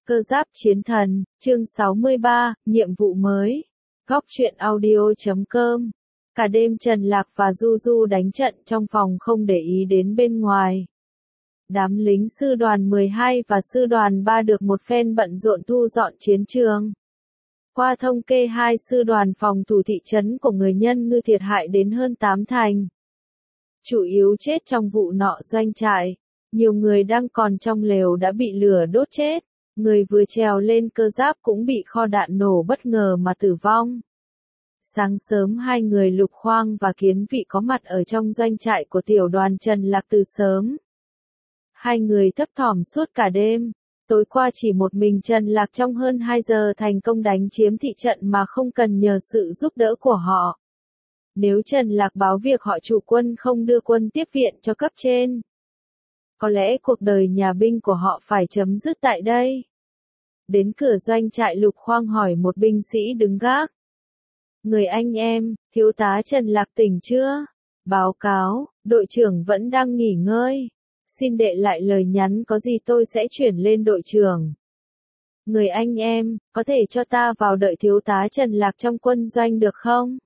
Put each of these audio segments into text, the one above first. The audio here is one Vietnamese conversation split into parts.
Cơ giáp chiến thần, chương 63, nhiệm vụ mới. Góc truyện audio.com. Cả đêm Trần Lạc và Du Du đánh trận trong phòng không để ý đến bên ngoài. Đám lính sư đoàn 12 và sư đoàn 3 được một phen bận rộn thu dọn chiến trường. Qua thống kê hai sư đoàn phòng thủ thị trấn của người Nhân Ngư thiệt hại đến hơn 8 thành. Chủ yếu chết trong vụ nọ doanh trại. Nhiều người đang còn trong lều đã bị lửa đốt chết. Người vừa trèo lên cơ giáp cũng bị kho đạn nổ bất ngờ mà tử vong. Sáng sớm hai người Lục Khoang và Kiến Vị có mặt ở trong doanh trại của tiểu đoàn Trần Lạc từ sớm. Hai người thấp thỏm suốt cả đêm. Tối qua chỉ một mình Trần Lạc trong hơn 2 giờ thành công đánh chiếm thị trận mà không cần nhờ sự giúp đỡ của họ. Nếu Trần Lạc báo việc họ chủ quân không đưa quân tiếp viện cho cấp trên, có lẽ cuộc đời nhà binh của họ phải chấm dứt tại đây. Đến cửa doanh trại Lục Khoang hỏi một binh sĩ đứng gác. Người anh em, thiếu tá Trần Lạc tỉnh chưa? Báo cáo, đội trưởng vẫn đang nghỉ ngơi. Xin đệ lại lời nhắn có gì tôi sẽ chuyển lên đội trưởng. Người anh em, có thể cho ta vào đợi thiếu tá Trần Lạc trong quân doanh được không?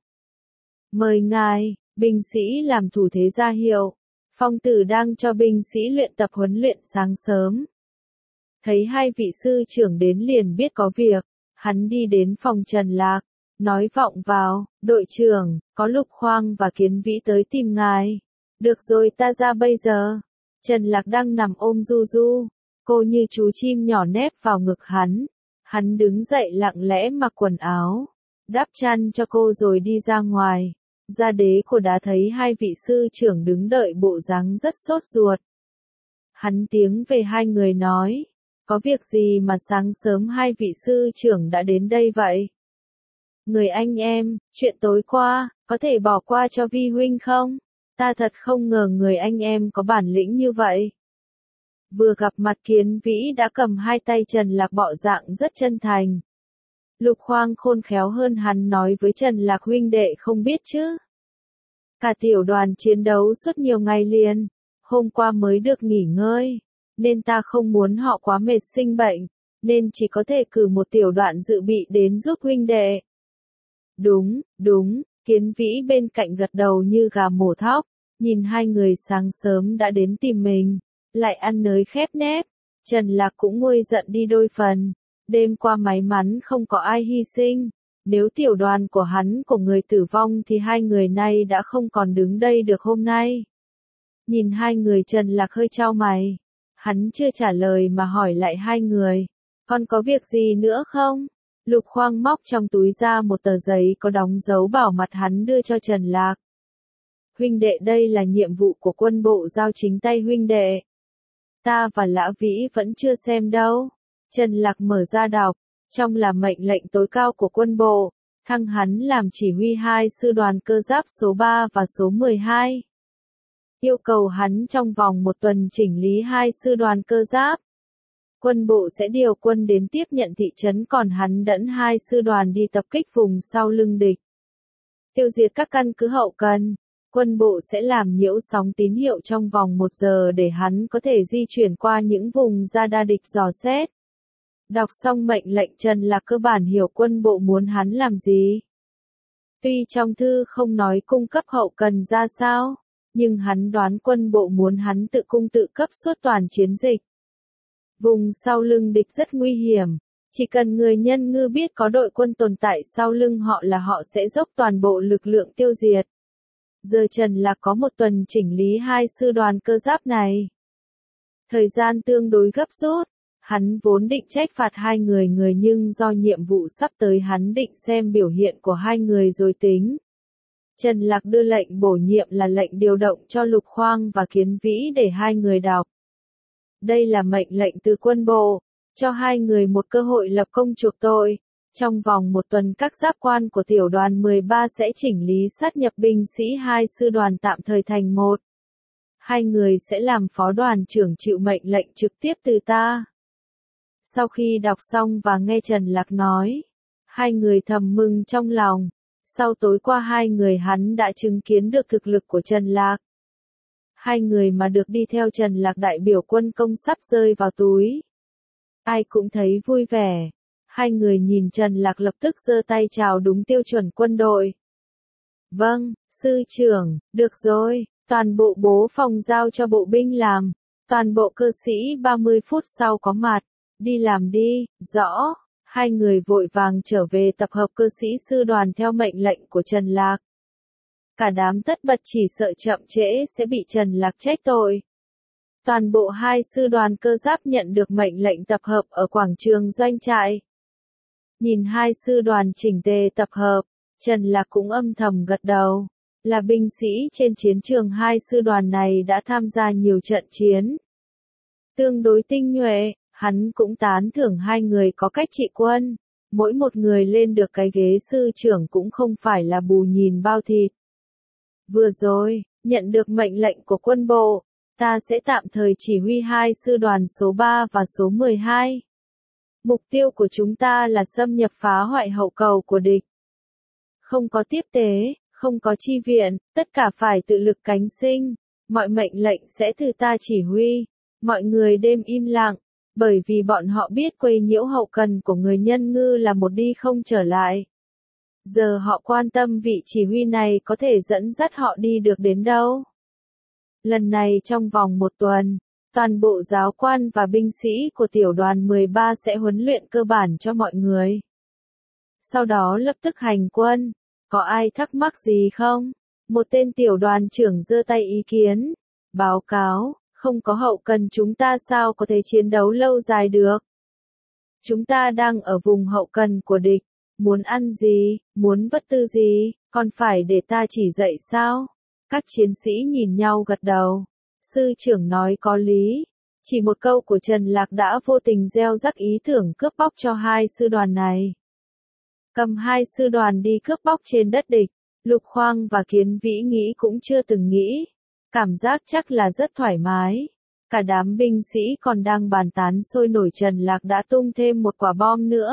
Mời ngài, binh sĩ làm thủ thế ra hiệu. Phong Tử đang cho binh sĩ luyện tập huấn luyện sáng sớm. Thấy hai vị sư trưởng đến liền biết có việc, hắn đi đến phòng Trần Lạc, nói vọng vào, đội trưởng, có Lục Khoang và Kiến Vĩ tới tìm ngài. Được rồi ta ra bây giờ. Trần Lạc đang nằm ôm Du Du, cô như chú chim nhỏ nép vào ngực hắn. Hắn đứng dậy lặng lẽ mặc quần áo, đắp chăn cho cô rồi đi ra ngoài. Gia Đế cô đã thấy hai vị sư trưởng đứng đợi bộ dáng rất sốt ruột. Hắn tiếng về hai người nói, có việc gì mà sáng sớm hai vị sư trưởng đã đến đây vậy? Người anh em, chuyện tối qua, có thể bỏ qua cho Vi huynh không? Ta thật không ngờ người anh em có bản lĩnh như vậy. Vừa gặp mặt Kiến Vĩ đã cầm hai tay Trần Lạc bọ dạng rất chân thành. Lục Khoang khôn khéo hơn hắn nói với Trần Lạc huynh đệ không biết chứ. Cả tiểu đoàn chiến đấu suốt nhiều ngày liền, hôm qua mới được nghỉ ngơi, nên ta không muốn họ quá mệt sinh bệnh, nên chỉ có thể cử một tiểu đoạn dự bị đến giúp huynh đệ. Đúng, Kiến Vĩ bên cạnh gật đầu như gà mổ thóc, nhìn hai người sáng sớm đã đến tìm mình, lại ăn nới khép nép. Trần Lạc cũng nguôi giận đi đôi phần, đêm qua may mắn không có ai hy sinh. Nếu tiểu đoàn của hắn của người tử vong thì hai người này đã không còn đứng đây được hôm nay. Nhìn hai người Trần Lạc hơi chau mày. Hắn chưa trả lời mà hỏi lại hai người. Còn có việc gì nữa không? Lục Khoang móc trong túi ra một tờ giấy có đóng dấu bảo mật hắn đưa cho Trần Lạc. Huynh đệ đây là nhiệm vụ của quân bộ giao chính tay huynh đệ. Ta và Lã Vĩ vẫn chưa xem đâu. Trần Lạc mở ra đọc. Trong là mệnh lệnh tối cao của quân bộ, thăng hắn làm chỉ huy hai sư đoàn cơ giáp số 3 và số 12. Yêu cầu hắn trong vòng một tuần chỉnh lý hai sư đoàn cơ giáp. Quân bộ sẽ điều quân đến tiếp nhận thị trấn còn hắn dẫn hai sư đoàn đi tập kích vùng sau lưng địch. Tiêu diệt các căn cứ hậu cần. Quân bộ sẽ làm nhiễu sóng tín hiệu trong vòng 1 giờ để hắn có thể di chuyển qua những vùng ra đa địch dò xét. Đọc xong mệnh lệnh Trần Lạc cơ bản hiểu quân bộ muốn hắn làm gì. Tuy trong thư không nói cung cấp hậu cần ra sao, nhưng hắn đoán quân bộ muốn hắn tự cung tự cấp suốt toàn chiến dịch. Vùng sau lưng địch rất nguy hiểm, chỉ cần người Nhân Ngư biết có đội quân tồn tại sau lưng họ là họ sẽ dốc toàn bộ lực lượng tiêu diệt. Giờ Trần Lạc có một tuần chỉnh lý hai sư đoàn cơ giáp này. Thời gian tương đối gấp rút. Hắn vốn định trách phạt hai người nhưng do nhiệm vụ sắp tới hắn định xem biểu hiện của hai người rồi tính. Trần Lạc đưa lệnh bổ nhiệm là lệnh điều động cho Lục Khoang và Kiến Vĩ để hai người đọc. Đây là mệnh lệnh từ quân bộ, cho hai người một cơ hội lập công chuộc tội. Trong vòng một tuần các giáp quan của tiểu đoàn 13 sẽ chỉnh lý sát nhập binh sĩ hai sư đoàn tạm thời thành một. Hai người sẽ làm phó đoàn trưởng chịu mệnh lệnh trực tiếp từ ta. Sau khi đọc xong và nghe Trần Lạc nói, hai người thầm mừng trong lòng. Sau tối qua hai người hắn đã chứng kiến được thực lực của Trần Lạc. Hai người mà được đi theo Trần Lạc đại biểu quân công sắp rơi vào túi. Ai cũng thấy vui vẻ. Hai người nhìn Trần Lạc lập tức giơ tay chào đúng tiêu chuẩn quân đội. Vâng, sư trưởng, được rồi, toàn bộ bố phòng giao cho bộ binh làm. Toàn bộ cơ sĩ 30 phút sau có mặt. Đi làm đi, rõ. Hai người vội vàng trở về tập hợp cơ sĩ sư đoàn theo mệnh lệnh của Trần Lạc. Cả đám tất bật chỉ sợ chậm trễ sẽ bị Trần Lạc trách tội. Toàn bộ hai sư đoàn cơ giáp nhận được mệnh lệnh tập hợp ở quảng trường doanh trại. Nhìn hai sư đoàn chỉnh tề tập hợp, Trần Lạc cũng âm thầm gật đầu. Là binh sĩ trên chiến trường hai sư đoàn này đã tham gia nhiều trận chiến. Tương đối tinh nhuệ, hắn cũng tán thưởng hai người có cách trị quân. Mỗi một người lên được cái ghế sư trưởng cũng không phải là bù nhìn bao thịt. Vừa rồi, nhận được mệnh lệnh của quân bộ, ta sẽ tạm thời chỉ huy hai sư đoàn số 3 và số 12. Mục tiêu của chúng ta là xâm nhập phá hoại hậu cầu của địch. Không có tiếp tế, không có chi viện, tất cả phải tự lực cánh sinh. Mọi mệnh lệnh sẽ từ ta chỉ huy. Mọi người đêm im lặng, bởi vì bọn họ biết quấy nhiễu hậu cần của người Nhân Ngư là một đi không trở lại. Giờ họ quan tâm vị chỉ huy này có thể dẫn dắt họ đi được đến đâu. Lần này trong vòng một tuần, toàn bộ giáo quan và binh sĩ của tiểu đoàn 13 sẽ huấn luyện cơ bản cho mọi người. Sau đó lập tức hành quân. Có ai thắc mắc gì không? Một tên tiểu đoàn trưởng giơ tay ý kiến. Báo cáo, không có hậu cần chúng ta sao có thể chiến đấu lâu dài được? Chúng ta đang ở vùng hậu cần của địch. Muốn ăn gì, muốn vật tư gì, còn phải để ta chỉ dạy sao? Các chiến sĩ nhìn nhau gật đầu. Sư trưởng nói có lý. Chỉ một câu của Trần Lạc đã vô tình gieo rắc ý tưởng cướp bóc cho hai sư đoàn này. Cầm hai sư đoàn đi cướp bóc trên đất địch, Lục Khoang và Kiến Vĩ nghĩ cũng chưa từng nghĩ. Cảm giác chắc là rất thoải mái. Cả đám binh sĩ còn đang bàn tán sôi nổi, Trần Lạc đã tung thêm một quả bom nữa.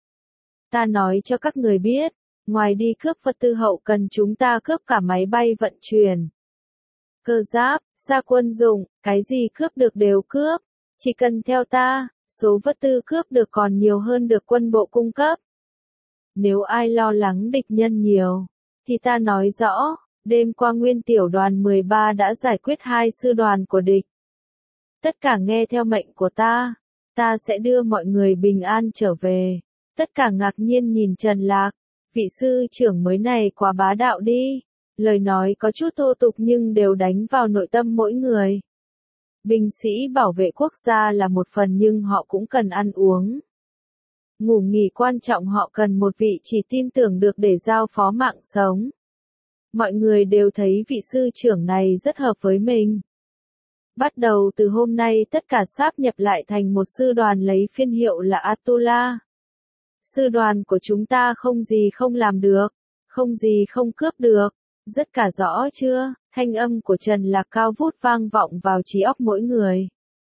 Ta nói cho các người biết, ngoài đi cướp vật tư hậu cần chúng ta cướp cả máy bay vận chuyển. Cơ giáp, xa quân dụng, cái gì cướp được đều cướp. Chỉ cần theo ta, số vật tư cướp được còn nhiều hơn được quân bộ cung cấp. Nếu ai lo lắng địch nhân nhiều, thì ta nói rõ, đêm qua nguyên tiểu đoàn 13 đã giải quyết hai sư đoàn của địch. Tất cả nghe theo mệnh của ta sẽ đưa mọi người bình an trở về. Tất cả ngạc nhiên nhìn Trần Lạc, vị sư trưởng mới này quá bá đạo đi. Lời nói có chút thô tục nhưng đều đánh vào nội tâm mỗi người. Binh sĩ bảo vệ quốc gia là một phần nhưng họ cũng cần ăn uống. Ngủ nghỉ quan trọng, họ cần một vị chỉ tin tưởng được để giao phó mạng sống. Mọi người đều thấy vị sư trưởng này rất hợp với mình. Bắt đầu từ hôm nay tất cả sáp nhập lại thành một sư đoàn lấy phiên hiệu là Atula. Sư đoàn của chúng ta không gì không làm được, không gì không cướp được. Rất cả rõ chưa? Thanh âm của Trần Lạc cao vút vang vọng vào trí óc mỗi người.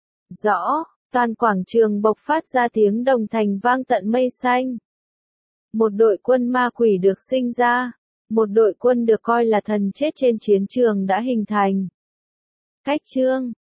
Rõ, toàn quảng trường bộc phát ra tiếng đồng thành vang tận mây xanh. Một đội quân ma quỷ được sinh ra, một đội quân được coi là thần chết trên chiến trường đã hình thành. Cách chương